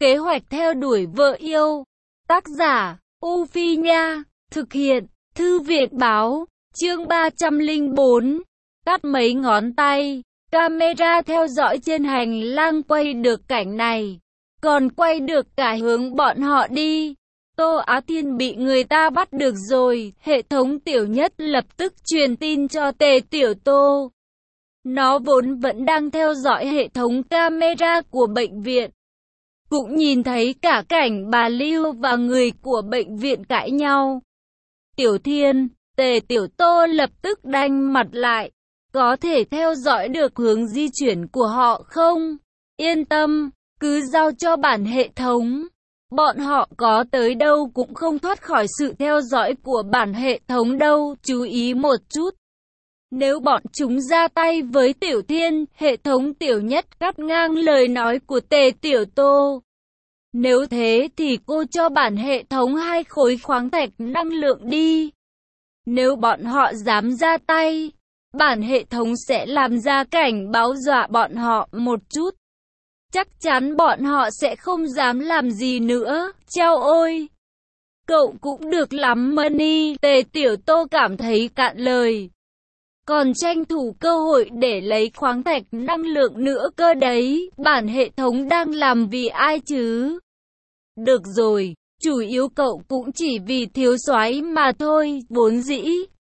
Kế hoạch theo đuổi vợ yêu. Tác giả, U Phi Nha. Thực hiện, Thư viện báo. Chương 304. Cắt mấy ngón tay. Camera theo dõi trên hành lang quay được cảnh này. Còn quay được cả hướng bọn họ đi. Tô Á Thiên bị người ta bắt được rồi. Hệ thống Tiểu Nhất lập tức truyền tin cho Tề Tiểu Tô. Nó vốn vẫn đang theo dõi hệ thống camera của bệnh viện. Cũng nhìn thấy cả cảnh bà Lưu và người của bệnh viện cãi nhau. Tiểu Thiên, Tề Tiểu Tô lập tức đanh mặt lại. Có thể theo dõi được hướng di chuyển của họ không? Yên tâm, cứ giao cho bản hệ thống. Bọn họ có tới đâu cũng không thoát khỏi sự theo dõi của bản hệ thống đâu. Chú ý một chút. Nếu bọn chúng ra tay với Tiểu Thiên, hệ thống Tiểu Nhất cắt ngang lời nói của Tề Tiểu Tô. Nếu thế thì cô cho bản hệ thống 2 khối khoáng thạch năng lượng đi. Nếu bọn họ dám ra tay, bản hệ thống sẽ làm ra cảnh báo dọa bọn họ một chút. Chắc chắn bọn họ sẽ không dám làm gì nữa. Chao ôi! Cậu cũng được lắm Money. Tề Tiểu Tô cảm thấy cạn lời. Còn tranh thủ cơ hội để lấy khoáng thạch năng lượng nữa cơ đấy. Bản hệ thống đang làm vì ai chứ? Được rồi, chủ yếu cậu cũng chỉ vì thiếu soái mà thôi, vốn dĩ.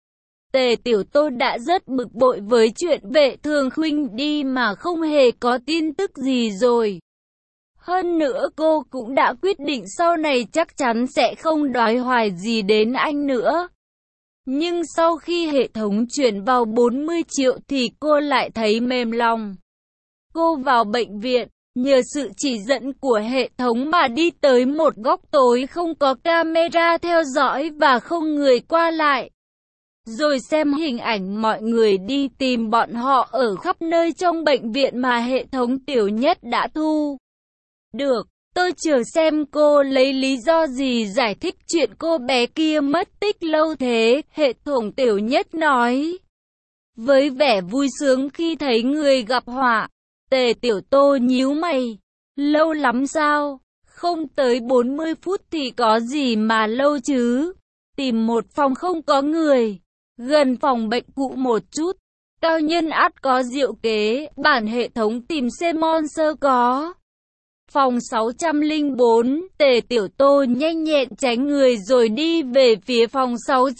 Tề Tiểu Tô đã rất bực bội với chuyện Vệ Thường Khuynh đi mà không hề có tin tức gì rồi. Hơn nữa cô cũng đã quyết định sau này chắc chắn sẽ không đói hoài gì đến anh nữa. Nhưng sau khi hệ thống chuyển vào 40 triệu thì cô lại thấy mềm lòng. Cô vào bệnh viện, nhờ sự chỉ dẫn của hệ thống mà đi tới một góc tối không có camera theo dõi và không người qua lại. Rồi xem hình ảnh mọi người đi tìm bọn họ ở khắp nơi trong bệnh viện mà hệ thống Tiểu Nhất đã thu. Được, tôi chờ xem cô lấy lý do gì giải thích chuyện cô bé kia mất tích lâu thế, hệ thống Tiểu Nhất nói. Với vẻ vui sướng khi thấy người gặp họa, Tề Tiểu Tô nhíu mày. Lâu lắm sao? Không tới 40 phút thì có gì mà lâu chứ? Tìm một phòng không có người, gần phòng bệnh cũ một chút. Cao nhân ắt có diệu kế, bản hệ thống tìm Semon sơ có. Phòng 604, Tề Tiểu Tô nhanh nhẹn tránh người rồi đi về phía phòng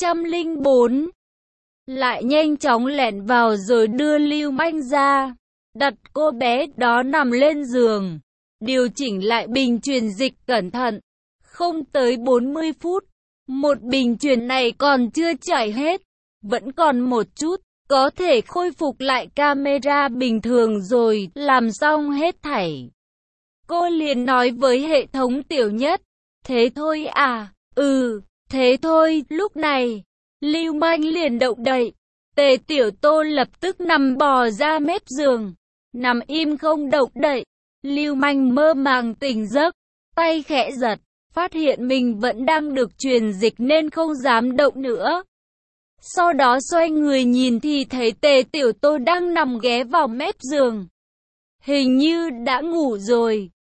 604. Lại nhanh chóng lẻn vào rồi đưa Lưu Manh ra. Đặt cô bé đó nằm lên giường. Điều chỉnh lại bình truyền dịch cẩn thận. Không tới 40 phút. Một bình truyền này còn chưa chảy hết. Vẫn còn một chút. Có thể khôi phục lại camera bình thường rồi. Làm xong hết thảy. Cô liền nói với hệ thống Tiểu Nhất. Thế thôi à? Ừ, thế thôi. Lúc này, Lưu Manh liền động đậy. Tề Tiểu Tô lập tức nằm bò ra mép giường. Nằm im không động đậy. Lưu Manh mơ màng tỉnh giấc. Tay khẽ giật. Phát hiện mình vẫn đang được truyền dịch nên không dám động nữa. Sau đó xoay người nhìn thì thấy Tề Tiểu Tô đang nằm ghé vào mép giường. Hình như đã ngủ rồi.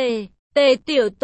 Tề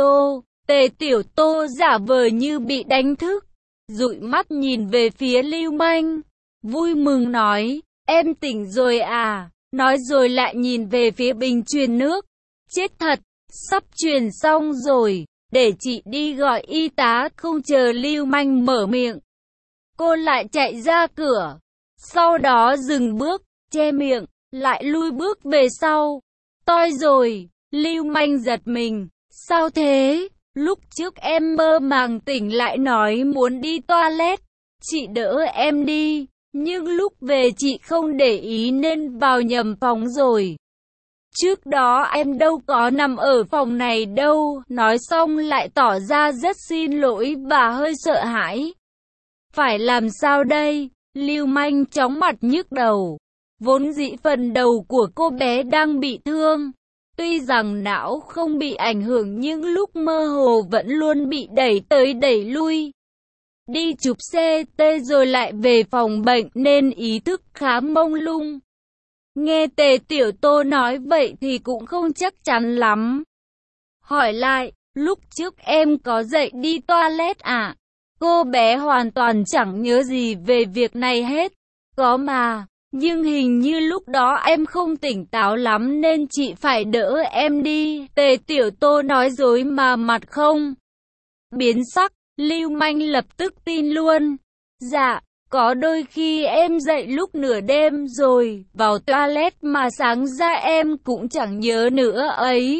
Tiểu Tô giả vờ như bị đánh thức. Dụi mắt nhìn về phía Lưu Manh. Vui mừng nói, em tỉnh rồi à? Nói rồi lại nhìn về phía bình truyền nước. Chết thật, sắp truyền xong rồi, để chị đi gọi y tá. Không chờ Lưu Manh mở miệng, cô lại chạy ra cửa. Sau đó dừng bước, che miệng, lại lui bước về sau. Toi rồi, Lưu Manh giật mình. Sao thế? Lúc trước em mơ màng tỉnh lại nói muốn đi toilet. Chị đỡ em đi. Nhưng lúc về chị không để ý nên vào nhầm phòng rồi. Trước đó em đâu có nằm ở phòng này đâu. Nói xong lại tỏ ra rất xin lỗi và hơi sợ hãi. Phải làm sao đây? Lưu Manh chóng mặt nhức đầu. Vốn dĩ phần đầu của cô bé đang bị thương. Tuy rằng não không bị ảnh hưởng nhưng lúc mơ hồ vẫn luôn bị đẩy tới đẩy lui. Đi chụp CT rồi lại về phòng bệnh nên ý thức khá mông lung. Nghe Tề Tiểu Tô nói vậy thì cũng không chắc chắn lắm. hỏi lại, lúc trước em có dậy đi toilet à? Cô bé hoàn toàn chẳng nhớ gì về việc này hết. Có mà, nhưng hình như lúc đó em không tỉnh táo lắm nên chị phải đỡ em đi. Tề Tiểu Tô nói dối mà mặt không biến sắc. Lưu Manh lập tức tin luôn. Dạ, có đôi khi em dậy lúc nửa đêm rồi vào toilet mà sáng ra em cũng chẳng nhớ nữa ấy.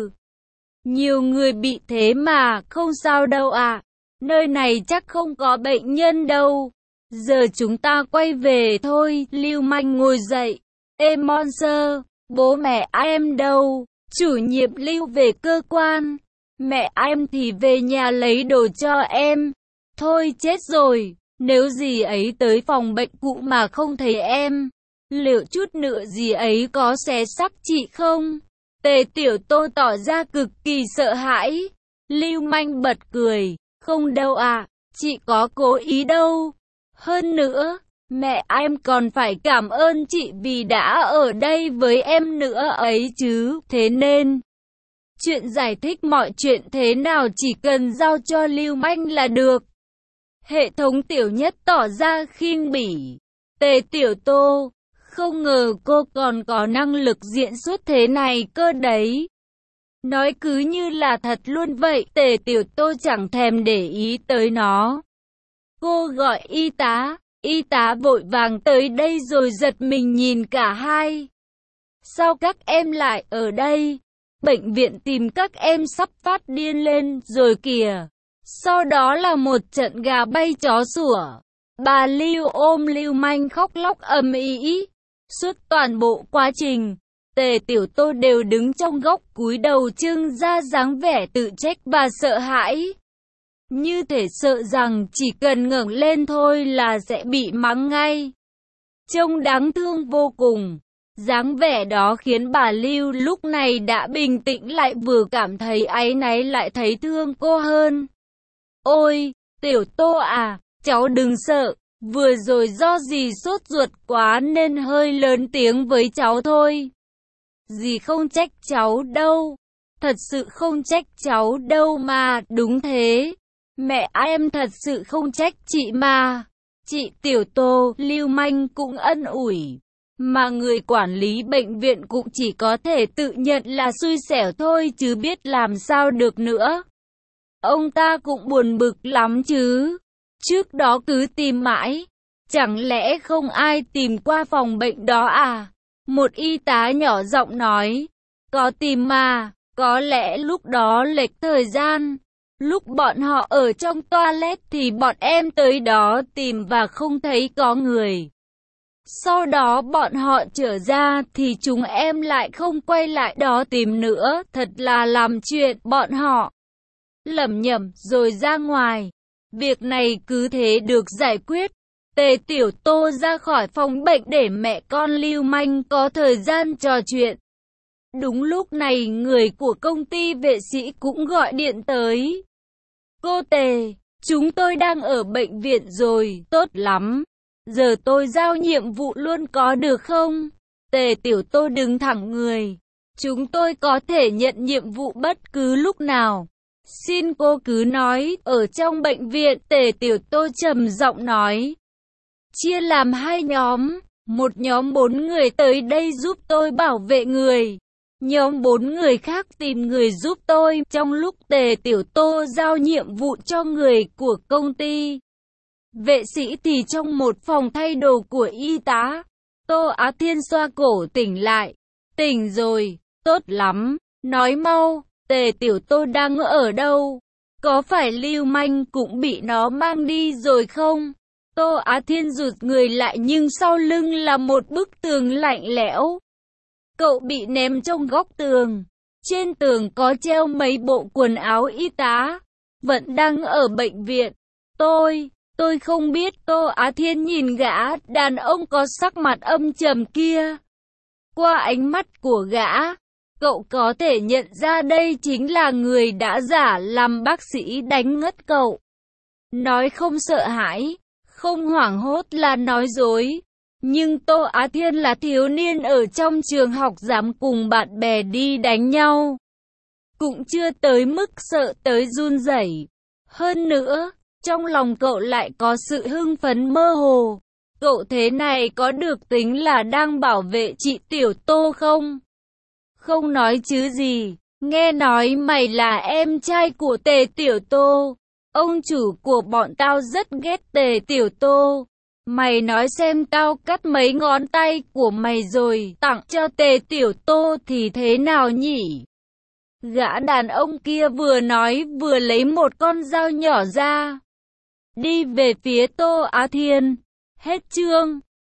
Nhiều người bị thế mà, không sao đâu ạ. Nơi này chắc không có bệnh nhân đâu. Giờ chúng ta quay về thôi. Lưu Manh ngồi dậy. Ê Monster, bố mẹ em đâu? Chủ nhiệm Lưu về cơ quan. Mẹ em thì về nhà lấy đồ cho em. Thôi chết rồi, nếu dì ấy tới phòng bệnh cũ mà không thấy em, liệu chút nữa dì ấy có xé xác chị không? Tề Tiểu Tô tỏ ra cực kỳ sợ hãi. Lưu Manh bật cười, không đâu ạ, chị có cố ý đâu. Hơn nữa, mẹ em còn phải cảm ơn chị vì đã ở đây với em nữa ấy chứ. Thế nên, chuyện giải thích mọi chuyện thế nào chỉ cần giao cho Lưu Manh là được. Hệ thống Tiểu Nhất tỏ ra khinh bỉ. Tề Tiểu Tô, không ngờ cô còn có năng lực diễn xuất thế này cơ đấy. Nói cứ như là thật luôn vậy. Tề Tiểu Tô chẳng thèm để ý tới nó. Cô gọi y tá vội vàng tới đây rồi giật mình nhìn cả hai. Sao các em lại ở đây? Bệnh viện tìm các em sắp phát điên lên rồi kìa. Sau đó là một trận gà bay chó sủa. Bà Lưu ôm Lưu Manh khóc lóc ầm ĩ. Suốt toàn bộ quá trình, Tề Tiểu Tô đều đứng trong góc cúi đầu trưng ra dáng vẻ tự trách và sợ hãi. Như thể sợ rằng chỉ cần ngẩng lên thôi là sẽ bị mắng ngay. Trông đáng thương vô cùng. Dáng vẻ đó khiến bà Lưu lúc này đã bình tĩnh lại, vừa cảm thấy áy náy lại thấy thương cô hơn. Ôi, Tiểu Tô à, cháu đừng sợ, vừa rồi do dì sốt ruột quá nên hơi lớn tiếng với cháu thôi. Dì không trách cháu đâu, thật sự không trách cháu đâu mà, đúng thế. Mẹ em thật sự không trách chị mà. Chị Tiểu Tô, Lưu Manh cũng ân ủi. Mà người quản lý bệnh viện cũng chỉ có thể tự nhận là xui xẻo thôi chứ biết làm sao được nữa. Ông ta cũng buồn bực lắm chứ. Trước đó cứ tìm mãi. Chẳng lẽ không ai tìm qua phòng bệnh đó à? Một y tá nhỏ giọng nói. Có tìm mà, có lẽ lúc đó lệch thời gian. Lúc bọn họ ở trong toilet thì bọn em tới đó tìm và không thấy có người. Sau đó bọn họ trở ra thì chúng em lại không quay lại đó tìm nữa. Thật là làm chuyện bọn họ lẩm nhẩm rồi ra ngoài. Việc này cứ thế được giải quyết. Tề Tiểu Tô ra khỏi phòng bệnh để mẹ con Lưu Manh có thời gian trò chuyện. Đúng lúc này người của công ty vệ sĩ cũng gọi điện tới. Cô Tề, chúng tôi đang ở bệnh viện rồi, tốt lắm. Giờ tôi giao nhiệm vụ luôn có được không? Tề Tiểu Tô đứng thẳng người. Chúng tôi có thể nhận nhiệm vụ bất cứ lúc nào. Xin cô cứ nói. Ở trong bệnh viện, Tề Tiểu Tô trầm giọng nói. Chia làm hai nhóm. Một nhóm 4 người tới đây giúp tôi bảo vệ người. Nhóm 4 người khác tìm người giúp tôi. Trong lúc Tề Tiểu Tô giao nhiệm vụ cho người của công ty vệ sĩ thì trong một phòng thay đồ của y tá, Tô Á Thiên xoa cổ tỉnh lại. Tỉnh rồi, tốt lắm, nói mau, Tề Tiểu Tô đang ở đâu? Có phải Lưu Manh cũng bị nó mang đi rồi không? Tô Á Thiên rụt người lại nhưng sau lưng là một bức tường lạnh lẽo. Cậu bị ném trong góc tường. Trên tường có treo mấy bộ quần áo y tá, vẫn đang ở bệnh viện. Tôi không biết. Tô Á Thiên nhìn gã đàn ông có sắc mặt âm trầm kia. Qua ánh mắt của gã, cậu có thể nhận ra đây chính là người đã giả làm bác sĩ đánh ngất cậu. Nói không sợ hãi, không hoảng hốt là nói dối. Nhưng Tô Á Thiên là thiếu niên ở trong trường học dám cùng bạn bè đi đánh nhau, cũng chưa tới mức sợ tới run rẩy. Hơn nữa, trong lòng cậu lại có sự hưng phấn mơ hồ. Cậu thế này có được tính là đang bảo vệ chị Tiểu Tô không? Không nói chứ gì, nghe nói mày là em trai của Tề Tiểu Tô. Ông chủ của bọn tao rất ghét Tề Tiểu Tô. Mày nói xem tao cắt mấy ngón tay của mày rồi tặng cho Tề Tiểu Tô thì thế nào nhỉ? Gã đàn ông kia vừa nói vừa lấy một con dao nhỏ ra. Đi về phía Tô Á Thiên. Hết chương.